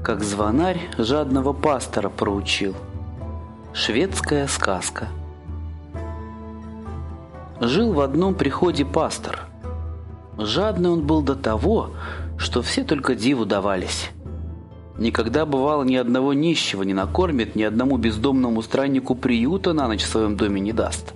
Как звонарь жадного пастора проучил. Шведская сказка. Жил в одном приходе пастор. Жадный он был до того, что все только диву давались. Никогда, бывало, ни одного нищего не накормит, ни одному бездомному страннику приюта на ночь в своем доме не даст.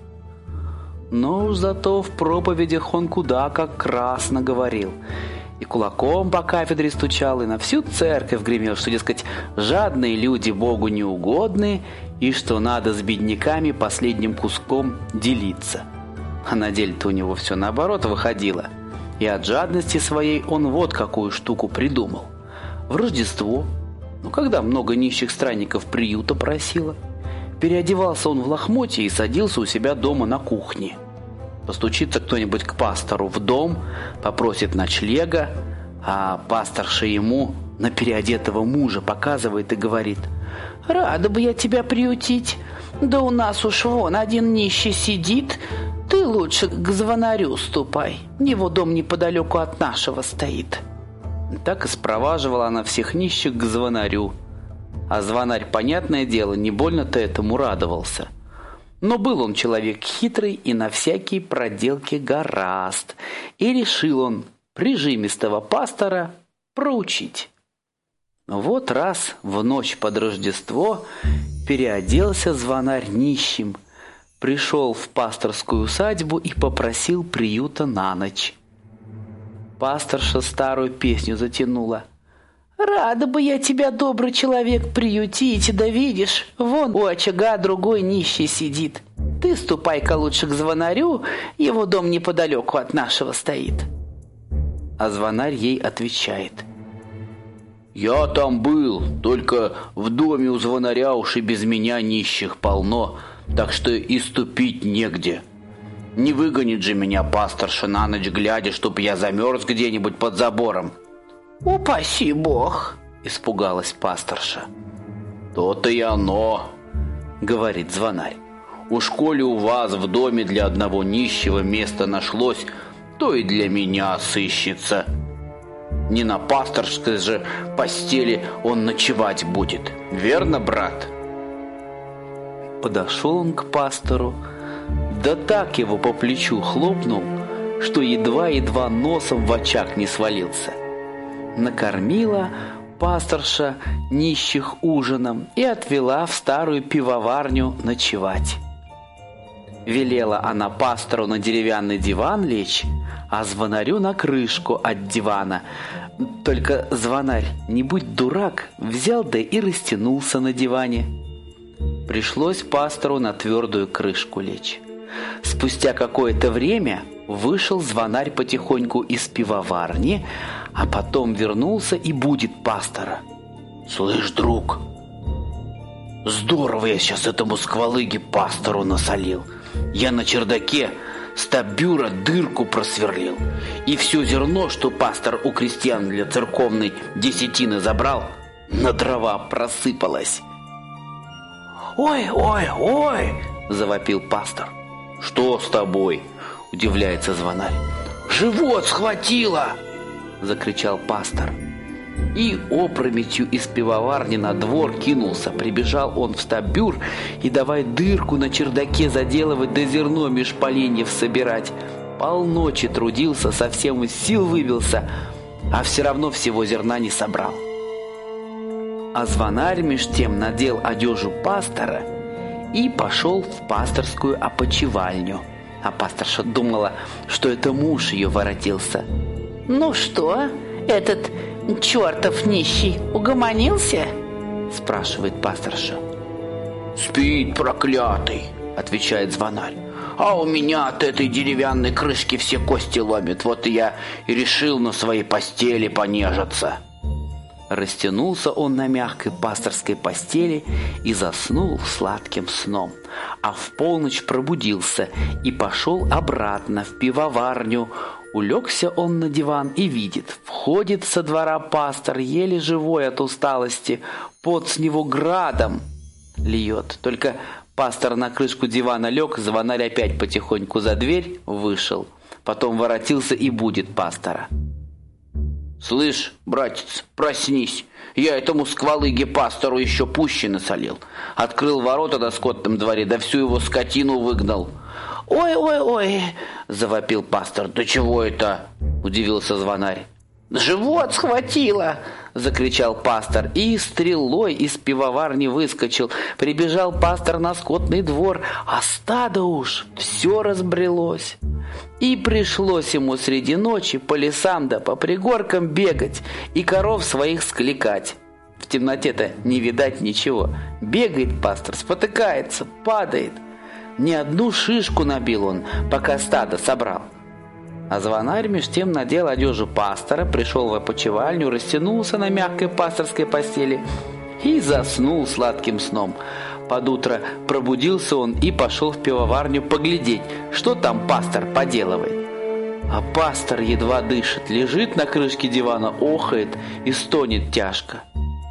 Но уж зато в проповедях он куда как красно говорил. И кулаком по кафедре стучал, и на всю церковь гремел, что, дескать, жадные люди Богу неугодны, и что надо с бедняками последним куском делиться. А на деле-то у него все наоборот выходило. И от жадности своей он вот какую штуку придумал. В Рождество, когда много нищих странников приюта просило, переодевался он в лохмотья и садился у себя дома на кухне. Постучится кто-нибудь к пастору в дом, попросит ночлега, а пасторша ему на переодетого мужа показывает и говорит: «Рада бы я тебя приютить, да у нас уж вон один нищий сидит, ты лучше к звонарю ступай, его дом неподалеку от нашего стоит». Так и спроваживала она всех нищих к звонарю. А звонарь, понятное дело, не больно-то этому радовался. Но был он человек хитрый и на всякие проделки горазд. И решил он прижимистого пастора проучить. Вот раз в ночь под Рождество переоделся звонарь нищим, пришел в пасторскую усадьбу и попросил приюта на ночь. Пасторша старую песню затянула: «Рада бы я тебя, добрый человек, приютить, да видишь, вон у очага другой нищий сидит. Ты ступай-ка лучше к звонарю, его дом неподалеку от нашего стоит». А звонарь ей отвечает: «Я там был, только в доме у звонаря уж и без меня нищих полно, так что и ступить негде. Не выгонит же меня пасторша на ночь глядя, чтоб я замерз где-нибудь под забором». «Упаси Бог!» – испугалась пасторша. «То-то и оно!» – говорит звонарь. «Уж коли у вас в доме для одного нищего место нашлось, то и для меня сыщется. Не на пасторской же постели он ночевать будет, верно, брат?» Подошел он к пастору, да так его по плечу хлопнул, что едва-едва носом в очаг не свалился. Накормила пасторша нищих ужином и отвела в старую пивоварню ночевать. Велела она пастору на деревянный диван лечь, а звонарю на крышку от дивана. Только звонарь, не будь дурак, взял да и растянулся на диване. Пришлось пастору на твердую крышку лечь. Спустя какое-то время вышел звонарь потихоньку из пивоварни, а потом вернулся и будит пастора. «Слышь, друг, здорово я сейчас этому сквалыге пастору насолил. Я на чердаке с табюра дырку просверлил, и все зерно, что пастор у крестьян для церковной десятины забрал, на дрова просыпалось». «Ой, ой, ой!» – завопил пастор. «Что с тобой?» – удивляется звонарь. «Живот схватило!» – закричал пастор. И опрометью из пивоварни на двор кинулся. Прибежал он в стабюр и давай дырку на чердаке заделывать, да зерно меж поленьев собирать. Полночи трудился, совсем из сил выбился, а все равно всего зерна не собрал. А звонарь меж тем надел одежу пастора и пошел в пасторскую опочивальню. А пасторша думала, что это муж ее воротился. «Ну что, этот чертов нищий угомонился?» – спрашивает пасторша. «Спит, проклятый!» – отвечает звонарь. «А у меня от этой деревянной крышки все кости ломят, вот и я и решил на своей постели понежиться». Растянулся он на мягкой пасторской постели и заснул сладким сном, а в полночь пробудился и пошел обратно в пивоварню. Улегся он на диван и видит, входит со двора пастор, еле живой от усталости, пот с него градом льет. Только пастор на крышку дивана лег, звонарь опять потихоньку за дверь вышел, потом воротился и будит пастора. «Слышь, братец, проснись! Я этому сквалыге-пастору еще пуще насолил. Открыл ворота на скотном дворе, да всю его скотину выгнал». «Ой-ой-ой!» – завопил пастор. «Да чего это?» – удивился звонарь. «Живот схватило!» – закричал пастор, и стрелой из пивоварни выскочил. Прибежал пастор на скотный двор, а стадо уж все разбрелось. И пришлось ему среди ночи по лесам да по пригоркам бегать и коров своих скликать. В темноте-то не видать ничего. Бегает пастор, спотыкается, падает. Не одну шишку набил он, пока стадо собрал. А звонарь меж тем надел одежду пастора, пришел в опочивальню, растянулся на мягкой пасторской постели и заснул сладким сном. Под утро пробудился он и пошел в пивоварню поглядеть, что там пастор поделывает. А пастор едва дышит, лежит на крышке дивана, охает и стонет тяжко.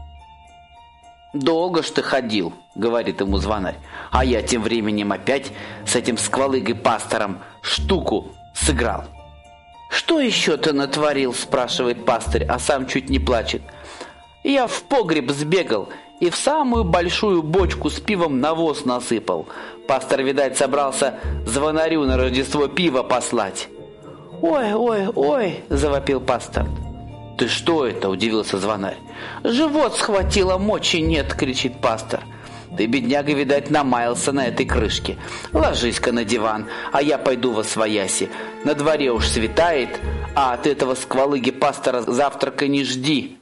«Долго ж ты ходил», — говорит ему звонарь, а я тем временем опять с этим сквалыгой-пастором штуку сыграл. «Что еще ты натворил?» – спрашивает пастырь, а сам чуть не плачет. «Я в погреб сбегал и в самую большую бочку с пивом навоз насыпал. Пастор, видать, собрался звонарю на Рождество пиво послать». «Ой, ой, ой!» – завопил пастор. «Ты что это?» – удивился звонарь. «Живот схватило, мочи нет!» – кричит пастор. «Ты, бедняга, видать, намаялся на этой крышке. Ложись-ка на диван, а я пойду восвояси. На дворе уж светает, а от этого сквалыги-пастора завтрака не жди».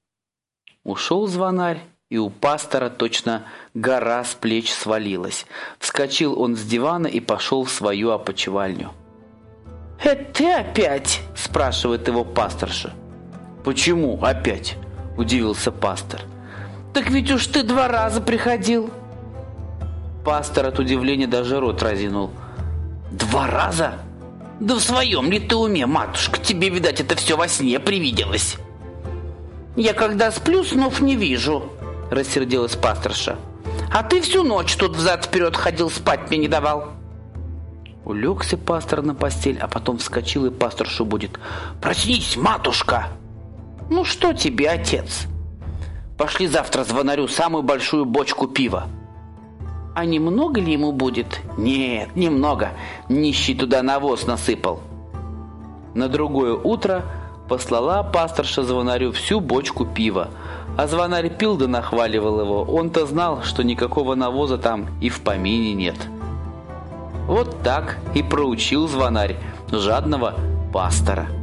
Ушел звонарь, и у пастора точно гора с плеч свалилась. Вскочил он с дивана и пошел в свою опочивальню. «Это ты опять?» – спрашивает его пасторша. «Почему опять?» – удивился пастор. «Так ведь уж ты 2 раза приходил». Пастор от удивления даже рот разинул. «2 раза? Да в своем ли ты уме, матушка? Тебе, видать, это все во сне привиделось». «Я когда сплю, снов не вижу», — рассердилась пасторша. «А ты всю ночь тут взад-вперед ходил, спать мне не давал». Улегся пастор на постель, а потом вскочил и пасторшу будет. «Проснись, матушка!» «Ну что тебе, отец?» «Пошли завтра звонарю самую большую бочку пива». «А немного ли ему будет?» «Нет, немного. Нищий туда навоз насыпал». На другое утро послала пасторша звонарю всю бочку пива. А звонарь пил да нахваливал его. Он-то знал, что никакого навоза там и в помине нет. Вот так и проучил звонарь жадного пастора.